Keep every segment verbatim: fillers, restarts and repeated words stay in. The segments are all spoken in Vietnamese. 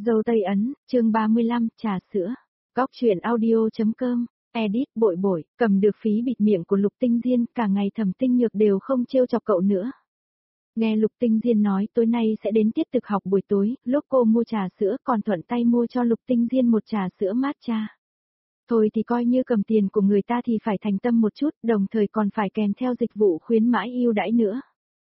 Dâu Tây Ấn, chương ba mươi lăm, trà sữa. Góc truyện audio.com, edit bội bội, cầm được phí bịt miệng của Lục Tinh Diên, cả ngày Thẩm Tinh Nhược đều không trêu chọc cậu nữa. Nghe Lục Tinh Diên nói tối nay sẽ đến tiết thực học buổi tối, lúc cô mua trà sữa còn thuận tay mua cho Lục Tinh Diên một trà sữa matcha. Thôi thì coi như cầm tiền của người ta thì phải thành tâm một chút, đồng thời còn phải kèm theo dịch vụ khuyến mãi ưu đãi nữa.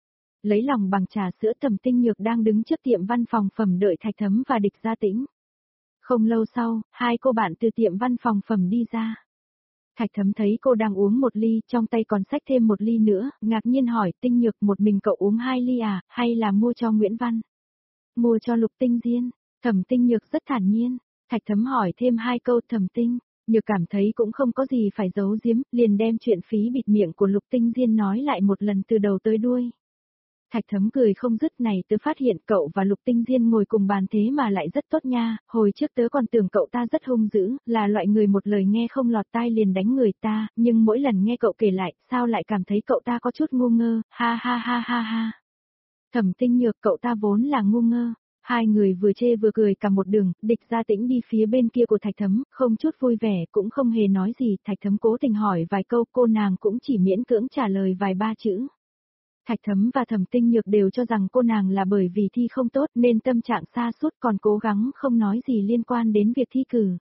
Lấy lòng bằng trà sữa, Thẩm Tinh Nhược đang đứng trước tiệm văn phòng phẩm đợi Thạch Thấm và Địch Gia Tĩnh. Không lâu sau, hai cô bạn từ tiệm văn phòng phẩm đi ra. Thạch Thấm thấy cô đang uống một ly, trong tay còn xách thêm một ly nữa, ngạc nhiên hỏi: Tinh Nhược, một mình cậu uống hai ly à, hay là mua cho Nguyễn Văn? Mua cho Lục Tinh Diên. Thẩm Tinh Nhược rất thản nhiên. Thạch Thấm hỏi thêm hai câu. Thẩm Tinh Nhược cảm thấy cũng không có gì phải giấu giếm, liền đem chuyện phí bịt miệng của Lục Tinh Diên nói lại một lần từ đầu tới đuôi. Thạch Thấm cười không dứt, này tớ phát hiện cậu và Lục Tinh Diên ngồi cùng bàn thế mà lại rất tốt nha, hồi trước tớ còn tưởng cậu ta rất hung dữ, là loại người một lời nghe không lọt tai liền đánh người ta, nhưng mỗi lần nghe cậu kể lại, sao lại cảm thấy cậu ta có chút ngu ngơ, ha ha ha ha ha. Thẩm Tinh Nhược, cậu ta vốn là ngu ngơ. Hai người vừa chê vừa cười cả một đường, Địch Gia Tĩnh đi phía bên kia của Thạch Thấm, không chút vui vẻ, cũng không hề nói gì, Thạch Thấm cố tình hỏi vài câu, cô nàng cũng chỉ miễn cưỡng trả lời vài ba chữ. Thạch Thấm và Thẩm Tinh Nhược đều cho rằng cô nàng là bởi vì thi không tốt nên tâm trạng sa sút, còn cố gắng không nói gì liên quan đến việc thi cử.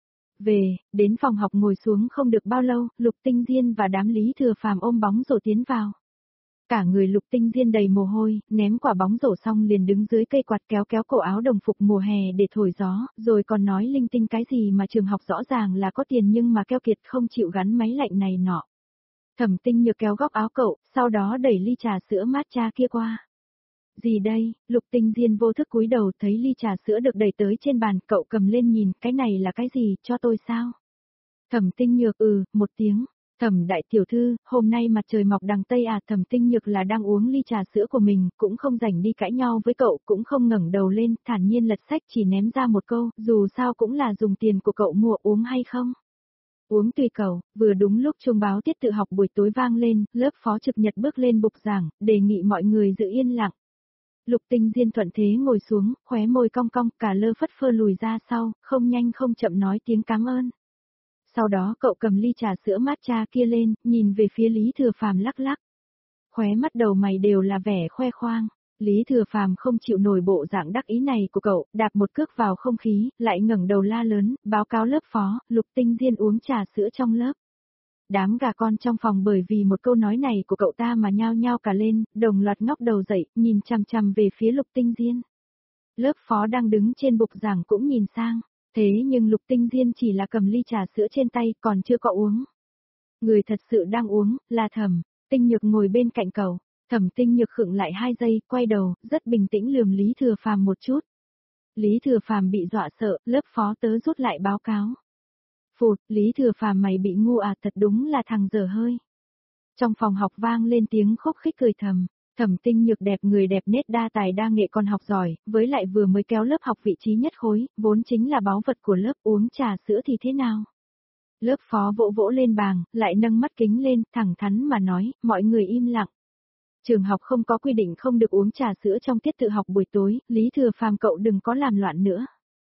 Về, đến phòng học ngồi xuống không được bao lâu, Lục Tinh Diên và đám Lý Thừa Phàm ôm bóng rổ tiến vào. Cả người Lục Tinh Diên đầy mồ hôi, ném quả bóng rổ xong liền đứng dưới cây quạt kéo kéo cổ áo đồng phục mùa hè để thổi gió, rồi còn nói linh tinh cái gì mà trường học rõ ràng là có tiền nhưng mà keo kiệt không chịu gắn máy lạnh này nọ. Thẩm Tinh Nhược kéo góc áo cậu, sau đó đẩy ly trà sữa matcha kia qua. Gì đây? Lục Tinh Diên vô thức cúi đầu, thấy ly trà sữa được đẩy tới trên bàn, cậu cầm lên nhìn, cái này là cái gì, cho tôi sao? Thẩm Tinh Nhược ừ, một tiếng. Thẩm đại tiểu thư, hôm nay mặt trời mọc đằng Tây à? Thẩm Tinh Nhược là đang uống ly trà sữa của mình, cũng không rảnh đi cãi nhau với cậu, cũng không ngẩng đầu lên, thản nhiên lật sách chỉ ném ra một câu, dù sao cũng là dùng tiền của cậu mua, uống hay không? Uống tùy cậu. Vừa đúng lúc chuông báo tiết tự học buổi tối vang lên, lớp phó trực nhật bước lên bục giảng, đề nghị mọi người giữ yên lặng. Lục Tinh Diên thuận thế ngồi xuống, khóe môi cong cong, cả lơ phất phơ lùi ra sau, không nhanh không chậm nói tiếng cảm ơn. Sau đó cậu cầm ly trà sữa matcha kia lên, nhìn về phía Lý Thừa Phàm lắc lắc. Khóe mắt đầu mày đều là vẻ khoe khoang. Lý Thừa Phàm không chịu nổi bộ dạng đắc ý này của cậu, đạp một cước vào không khí, lại ngẩng đầu la lớn, báo cáo lớp phó, Lục Tinh Diên uống trà sữa trong lớp. Đám gà con trong phòng bởi vì một câu nói này của cậu ta mà nhao nhao cả lên, đồng loạt ngóc đầu dậy, nhìn chằm chằm về phía Lục Tinh Diên. Lớp phó đang đứng trên bục giảng cũng nhìn sang, thế nhưng Lục Tinh Diên chỉ là cầm ly trà sữa trên tay, còn chưa có uống. Người thật sự đang uống, là Thẩm Tinh Nhược ngồi bên cạnh cậu. Thẩm Tinh Nhược khựng lại hai giây, quay đầu, rất bình tĩnh lườm Lý Thừa Phàm một chút. Lý Thừa Phàm bị dọa sợ, lớp phó tớ rút lại báo cáo. Phụt, Lý Thừa Phàm mày bị ngu à, thật đúng là thằng dở hơi. Trong phòng học vang lên tiếng khúc khích cười thầm. Thẩm Tinh Nhược đẹp người đẹp nết đa tài đa nghệ còn học giỏi, với lại vừa mới kéo lớp học vị trí nhất khối, vốn chính là báu vật của lớp, uống trà sữa thì thế nào? Lớp phó vỗ vỗ lên bàn, lại nâng mắt kính lên, thẳng thắn mà nói, mọi người im lặng. Trường học không có quy định không được uống trà sữa trong tiết tự học buổi tối, Lý Thừa Phàm cậu đừng có làm loạn nữa.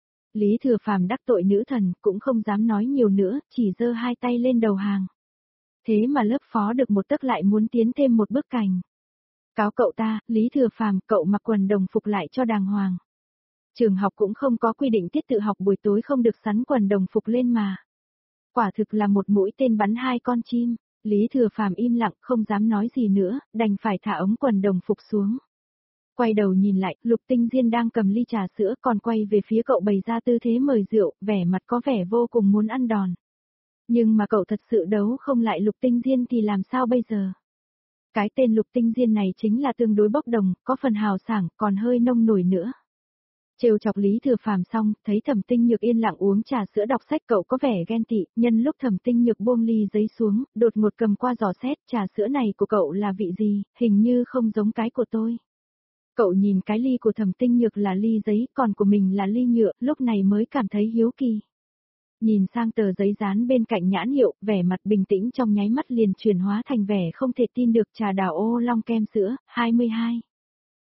Lý Thừa Phàm đắc tội nữ thần, cũng không dám nói nhiều nữa, chỉ giơ hai tay lên đầu hàng. Thế mà lớp phó được một tấc lại muốn tiến thêm một bước cành. Cáo cậu ta, Lý Thừa Phàm, cậu mặc quần đồng phục lại cho đàng hoàng. Trường học cũng không có quy định tiết tự học buổi tối không được sắn quần đồng phục lên mà. Quả thực là một mũi tên bắn hai con chim. Lý Thừa Phàm im lặng, không dám nói gì nữa, đành phải thả ống quần đồng phục xuống. Quay đầu nhìn lại, Lục Tinh Diên đang cầm ly trà sữa, còn quay về phía cậu bày ra tư thế mời rượu, vẻ mặt có vẻ vô cùng muốn ăn đòn. Nhưng mà cậu thật sự đấu không lại Lục Tinh Diên thì làm sao bây giờ? Cái tên Lục Tinh Diên này chính là tương đối bốc đồng, có phần hào sảng, còn hơi nông nổi nữa. Trêu chọc Lý Thừa Phàm xong, thấy Thẩm Tinh Nhược yên lặng uống trà sữa đọc sách, cậu có vẻ ghen tị, nhân lúc Thẩm Tinh Nhược buông ly giấy xuống, đột ngột cầm qua dò xét, trà sữa này của cậu là vị gì, hình như không giống cái của tôi. Cậu nhìn cái ly của Thẩm Tinh Nhược là ly giấy, còn của mình là ly nhựa, lúc này mới cảm thấy hiếu kỳ. Nhìn sang tờ giấy dán bên cạnh nhãn hiệu, vẻ mặt bình tĩnh trong nháy mắt liền chuyển hóa thành vẻ không thể tin được. Trà đào ô long kem sữa, hai mươi hai.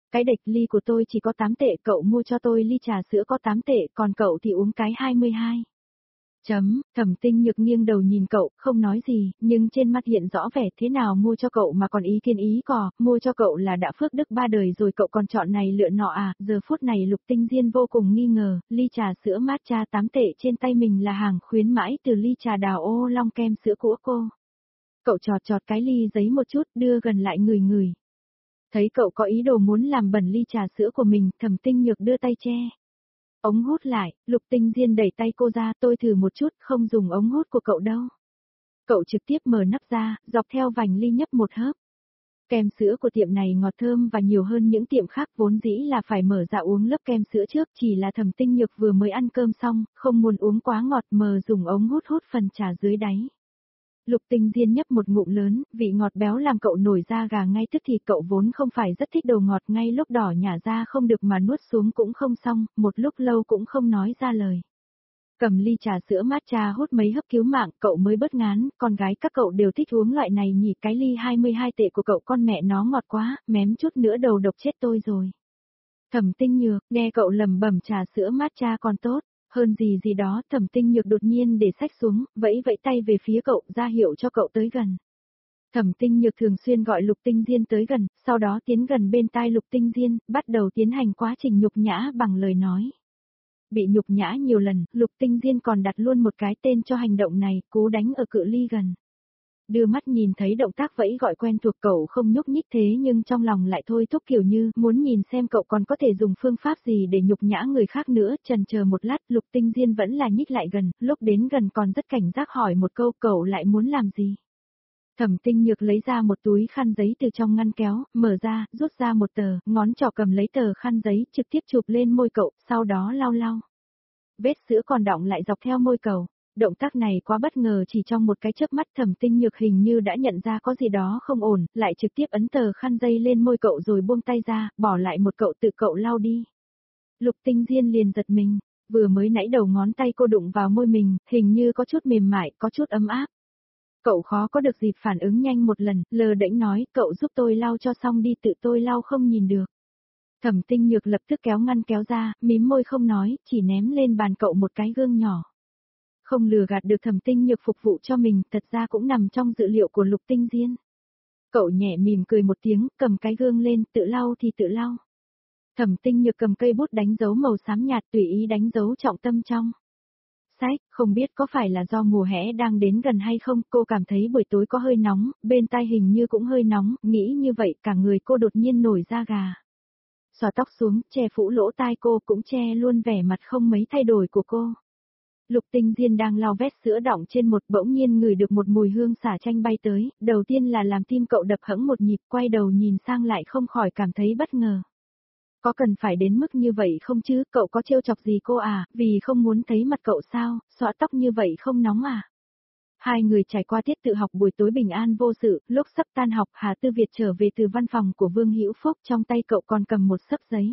Cái đệch ly của tôi chỉ có tám tệ, cậu mua cho tôi ly trà sữa có tám tệ, còn cậu thì uống cái hai mươi hai. Chấm, Thẩm Tinh Nhược nghiêng đầu nhìn cậu, không nói gì, nhưng trên mặt hiện rõ vẻ thế nào mua cho cậu mà còn ý kiến ý cò, mua cho cậu là đã phước đức ba đời rồi cậu còn chọn này lựa nọ à, giờ phút này Lục Tinh Diên vô cùng nghi ngờ, ly trà sữa matcha tám tệ trên tay mình là hàng khuyến mãi từ ly trà đào ô long kem sữa của cô. Cậu chọt chọt cái ly giấy một chút, đưa gần lại người người. Thấy cậu có ý đồ muốn làm bẩn ly trà sữa của mình, Thẩm Tinh Nhược đưa tay che ống hút lại, Lục Tinh Diên đẩy tay cô ra, tôi thử một chút, không dùng ống hút của cậu đâu. Cậu trực tiếp mở nắp ra, dọc theo vành ly nhấp một hớp. Kem sữa của tiệm này ngọt thơm và nhiều hơn những tiệm khác, vốn dĩ là phải mở ra uống lớp kem sữa trước, chỉ là Thẩm Tinh Nhược vừa mới ăn cơm xong, không muốn uống quá ngọt mờ dùng ống hút hút phần trà dưới đáy. Lục Tinh Diên nhấp một ngụm lớn, vị ngọt béo làm cậu nổi da gà ngay tức thì cậu vốn không phải rất thích đồ ngọt, ngay lúc đỏ nhả ra không được mà nuốt xuống cũng không xong, một lúc lâu cũng không nói ra lời. Cầm ly trà sữa matcha hút mấy hớp cứu mạng, cậu mới bớt ngán, con gái các cậu đều thích uống loại này nhỉ, cái ly hai mươi hai tệ của cậu con mẹ nó ngọt quá, mém chút nữa đầu độc chết tôi rồi. Thẩm Tinh Nhược, nghe cậu lẩm bẩm trà sữa matcha còn tốt. Hơn gì gì đó, Thẩm Tinh Nhược đột nhiên để sách xuống, vẫy vẫy tay về phía cậu, ra hiệu cho cậu tới gần. Thẩm Tinh Nhược thường xuyên gọi Lục Tinh Diên tới gần, sau đó tiến gần bên tai Lục Tinh Diên, bắt đầu tiến hành quá trình nhục nhã bằng lời nói. Bị nhục nhã nhiều lần, Lục Tinh Diên còn đặt luôn một cái tên cho hành động này, cố đánh ở cự ly gần. Đưa mắt nhìn thấy động tác vẫy gọi quen thuộc cậu không nhúc nhích thế nhưng trong lòng lại thôi thúc kiểu như muốn nhìn xem cậu còn có thể dùng phương pháp gì để nhục nhã người khác nữa, chần chờ một lát Lục Tinh Diên vẫn là nhích lại gần, lúc đến gần còn rất cảnh giác hỏi một câu cậu lại muốn làm gì. Thẩm Tinh Nhược lấy ra một túi khăn giấy từ trong ngăn kéo, mở ra, rút ra một tờ, ngón trỏ cầm lấy tờ khăn giấy trực tiếp chụp lên môi cậu, sau đó lau lau. Vết sữa còn đọng lại dọc theo môi cậu. Động tác này quá bất ngờ, chỉ trong một cái chớp mắt Thẩm Tinh Nhược hình như đã nhận ra có gì đó không ổn, lại trực tiếp ấn tờ khăn dây lên môi cậu rồi buông tay ra, bỏ lại một cậu tự cậu lau đi. Lục Tinh Diên liền giật mình, vừa mới nãy đầu ngón tay cô đụng vào môi mình, hình như có chút mềm mại, có chút ấm áp. Cậu khó có được dịp phản ứng nhanh một lần, lờ đễnh nói, cậu giúp tôi lau cho xong đi, tự tôi lau không nhìn được. Thẩm Tinh Nhược lập tức kéo ngăn kéo ra, mím môi không nói, chỉ ném lên bàn cậu một cái gương nhỏ. Không lừa gạt được Thẩm Tinh Nhược phục vụ cho mình, thật ra cũng nằm trong dự liệu của Lục Tinh Diên. Cậu nhẹ mỉm cười một tiếng, cầm cái gương lên, tự lau thì tự lau. Thẩm Tinh Nhược cầm cây bút đánh dấu màu xám nhạt tùy ý đánh dấu trọng tâm trong sách, không biết có phải là do mùa hè đang đến gần hay không, cô cảm thấy buổi tối có hơi nóng, bên tai hình như cũng hơi nóng, nghĩ như vậy cả người cô đột nhiên nổi da gà. Xõa tóc xuống, che phủ lỗ tai cô cũng che luôn vẻ mặt không mấy thay đổi của cô. Lục Tinh Diên đang lau vết sữa đọng trên một, bỗng nhiên ngửi được một mùi hương xả chanh bay tới, đầu tiên là làm tim cậu đập hẫng một nhịp, quay đầu nhìn sang lại không khỏi cảm thấy bất ngờ. Có cần phải đến mức như vậy không chứ, cậu có trêu chọc gì cô à, vì không muốn thấy mặt cậu sao, xõa tóc như vậy không nóng à. Hai người trải qua tiết tự học buổi tối bình an vô sự, lúc sắp tan học Hà Tư Việt trở về từ văn phòng của Vương Hữu Phúc, trong tay cậu còn cầm một xấp giấy.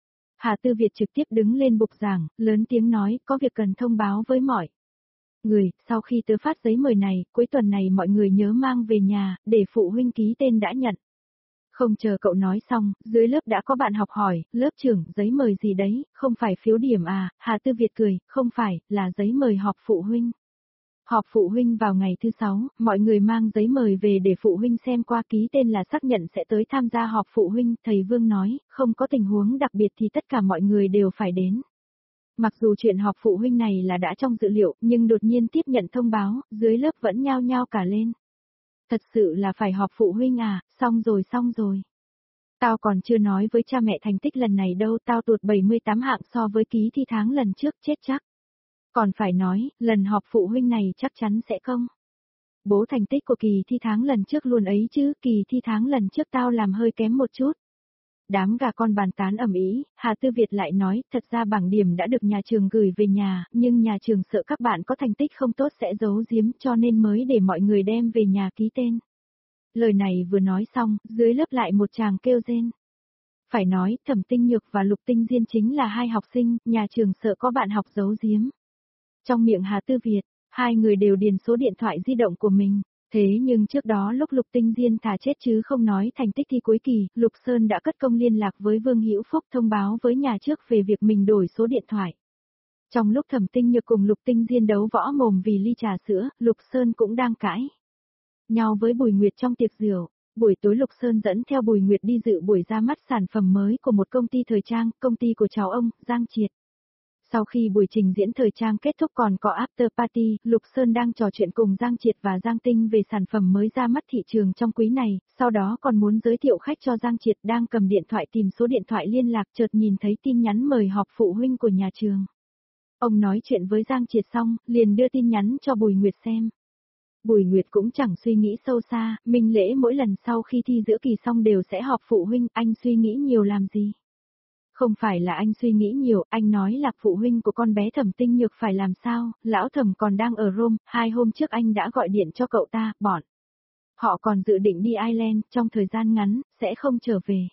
Hà Tư Việt trực tiếp đứng lên bục giảng, lớn tiếng nói, có việc cần thông báo với mọi người, sau khi tớ phát giấy mời này, cuối tuần này mọi người nhớ mang về nhà, để phụ huynh ký tên đã nhận. Không chờ cậu nói xong, dưới lớp đã có bạn học hỏi, lớp trưởng, giấy mời gì đấy, không phải phiếu điểm à, Hà Tư Việt cười, không phải, là giấy mời họp phụ huynh. Họp phụ huynh vào ngày thứ sáu, mọi người mang giấy mời về để phụ huynh xem qua ký tên là xác nhận sẽ tới tham gia họp phụ huynh, thầy Vương nói, không có tình huống đặc biệt thì tất cả mọi người đều phải đến. Mặc dù chuyện họp phụ huynh này là đã trong dự liệu, nhưng đột nhiên tiếp nhận thông báo, dưới lớp vẫn nhao nhao cả lên. Thật sự là phải họp phụ huynh à, xong rồi xong rồi. Tao còn chưa nói với cha mẹ thành tích lần này đâu, tao tụt bảy mươi tám hạng so với ký thi tháng lần trước, chết chắc. Còn phải nói, lần họp phụ huynh này chắc chắn sẽ không. Bố thành tích của kỳ thi tháng lần trước luôn ấy chứ, kỳ thi tháng lần trước tao làm hơi kém một chút. Đám gà con bàn tán ầm ĩ, Hà Tư Việt lại nói, thật ra bảng điểm đã được nhà trường gửi về nhà, nhưng nhà trường sợ các bạn có thành tích không tốt sẽ giấu giếm cho nên mới để mọi người đem về nhà ký tên. Lời này vừa nói xong, dưới lớp lại một chàng kêu rên. Phải nói, Thẩm Tinh Nhược và Lục Tinh Diên chính là hai học sinh, nhà trường sợ có bạn học giấu giếm. Trong miệng Hà Tư Việt, hai người đều điền số điện thoại di động của mình. Thế nhưng trước đó lúc Lục Tinh Diên thà chết chứ không nói thành tích thi cuối kỳ, Lục Sơn đã cất công liên lạc với Vương Hữu Phúc thông báo với nhà trước về việc mình đổi số điện thoại. Trong lúc Thẩm Tinh Nhược cùng Lục Tinh Diên đấu võ mồm vì ly trà sữa, Lục Sơn cũng đang cãi nhau với Bùi Nguyệt trong tiệc rượu. Buổi tối Lục Sơn dẫn theo Bùi Nguyệt đi dự buổi ra mắt sản phẩm mới của một công ty thời trang, công ty của cháu ông, Giang Triệt. Sau khi buổi trình diễn thời trang kết thúc còn có after party, Lục Sơn đang trò chuyện cùng Giang Triệt và Giang Tinh về sản phẩm mới ra mắt thị trường trong quý này, sau đó còn muốn giới thiệu khách cho Giang Triệt đang cầm điện thoại tìm số điện thoại liên lạc chợt nhìn thấy tin nhắn mời họp phụ huynh của nhà trường. Ông nói chuyện với Giang Triệt xong, liền đưa tin nhắn cho Bùi Nguyệt xem. Bùi Nguyệt cũng chẳng suy nghĩ sâu xa, Minh Lễ mỗi lần sau khi thi giữa kỳ xong đều sẽ họp phụ huynh, anh suy nghĩ nhiều làm gì? Không phải là anh suy nghĩ nhiều, anh nói là phụ huynh của con bé Thẩm Tinh Nhược phải làm sao, lão Thẩm còn đang ở Rome, hai hôm trước anh đã gọi điện cho cậu ta, bọn. Họ còn dự định đi Ireland, trong thời gian ngắn, sẽ không trở về.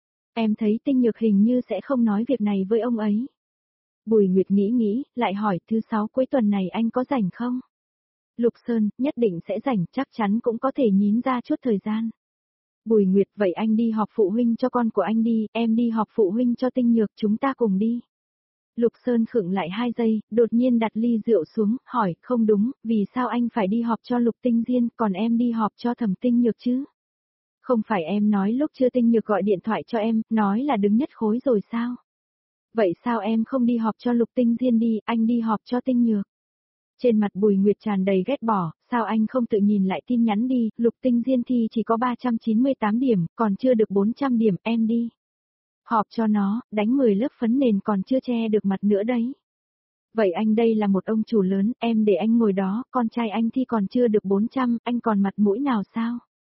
Em thấy Tinh Nhược hình như sẽ không nói việc này với ông ấy. Bùi Nguyệt nghĩ nghĩ, lại hỏi thứ sáu cuối tuần này anh có rảnh không? Lục Sơn, nhất định sẽ rảnh, chắc chắn cũng có thể nhín ra chút thời gian. Bùi Nguyệt, vậy anh đi họp phụ huynh cho con của anh đi, em đi họp phụ huynh cho Tinh Nhược, chúng ta cùng đi. Lục Sơn khựng lại hai giây, đột nhiên đặt ly rượu xuống, hỏi, không đúng, vì sao anh phải đi họp cho Lục Tinh Diên, còn em đi họp cho Thẩm Tinh Nhược chứ? Không phải em nói lúc chưa Tinh Nhược gọi điện thoại cho em, nói là đứng nhất khối rồi sao? Vậy sao em không đi họp cho Lục Tinh Diên đi, anh đi họp cho Tinh Nhược? Trên mặt Bùi Nguyệt tràn đầy ghét bỏ, sao anh không tự nhìn lại tin nhắn đi, Lục Tinh Diên thi chỉ có ba trăm chín mươi tám điểm, còn chưa được bốn trăm điểm, em đi. Họp cho nó, đánh mười lớp phấn nền còn chưa che được mặt nữa đấy. Vậy anh đây là một ông chủ lớn, em để anh ngồi đó, con trai anh thi còn chưa được bốn trăm, anh còn mặt mũi nào sao?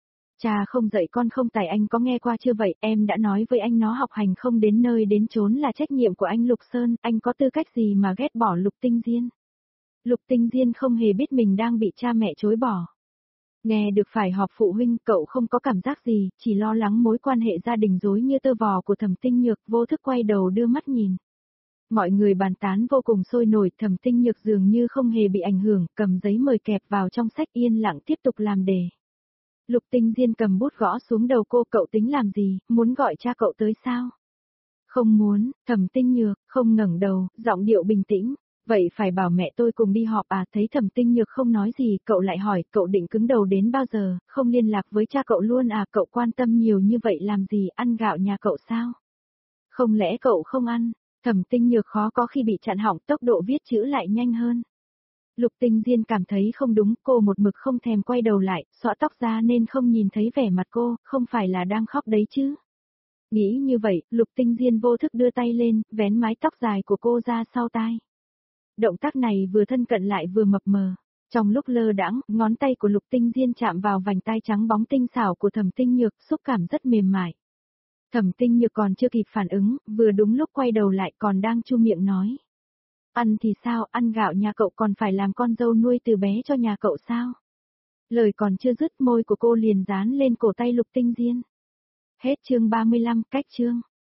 Cha không dạy con không tài anh có nghe qua chưa vậy, em đã nói với anh nó học hành không đến nơi đến chốn là trách nhiệm của anh Lục Sơn, anh có tư cách gì mà ghét bỏ Lục Tinh Diên? Lục Tinh Diên không hề biết mình đang bị cha mẹ chối bỏ. Nghe được phải họp phụ huynh, cậu không có cảm giác gì, chỉ lo lắng mối quan hệ gia đình rối như tơ vò của Thẩm Tinh Nhược, vô thức quay đầu đưa mắt nhìn. Mọi người bàn tán vô cùng sôi nổi, Thẩm Tinh Nhược dường như không hề bị ảnh hưởng, cầm giấy mời kẹp vào trong sách yên lặng tiếp tục làm đề. Lục Tinh Diên cầm bút gõ xuống đầu cô, cậu tính làm gì, muốn gọi cha cậu tới sao? Không muốn, Thẩm Tinh Nhược, không ngẩng đầu, giọng điệu bình tĩnh. Vậy phải bảo mẹ tôi cùng đi họp à, thấy Thẩm Tinh Nhược không nói gì, cậu lại hỏi, cậu định cứng đầu đến bao giờ, không liên lạc với cha cậu luôn à, cậu quan tâm nhiều như vậy làm gì, ăn gạo nhà cậu sao? Không lẽ cậu không ăn? Thẩm Tinh Nhược khó có khi bị chặn họng, tốc độ viết chữ lại nhanh hơn. Lục Tinh Diên cảm thấy không đúng, cô một mực không thèm quay đầu lại, xõa tóc ra nên không nhìn thấy vẻ mặt cô, không phải là đang khóc đấy chứ? Nghĩ như vậy, Lục Tinh Diên vô thức đưa tay lên, vén mái tóc dài của cô ra sau tai. Động tác này vừa thân cận lại vừa mập mờ. Trong lúc lơ đãng, ngón tay của Lục Tinh Diên chạm vào vành tai trắng bóng tinh xảo của Thẩm Tinh Nhược, xúc cảm rất mềm mại. Thẩm Tinh Nhược còn chưa kịp phản ứng, vừa đúng lúc quay đầu lại còn đang chu miệng nói. Ăn thì sao, ăn gạo nhà cậu còn phải làm con dâu nuôi từ bé cho nhà cậu sao? Lời còn chưa dứt, môi của cô liền dán lên cổ tay Lục Tinh Diên. Hết chương ba mươi lăm, cách chương.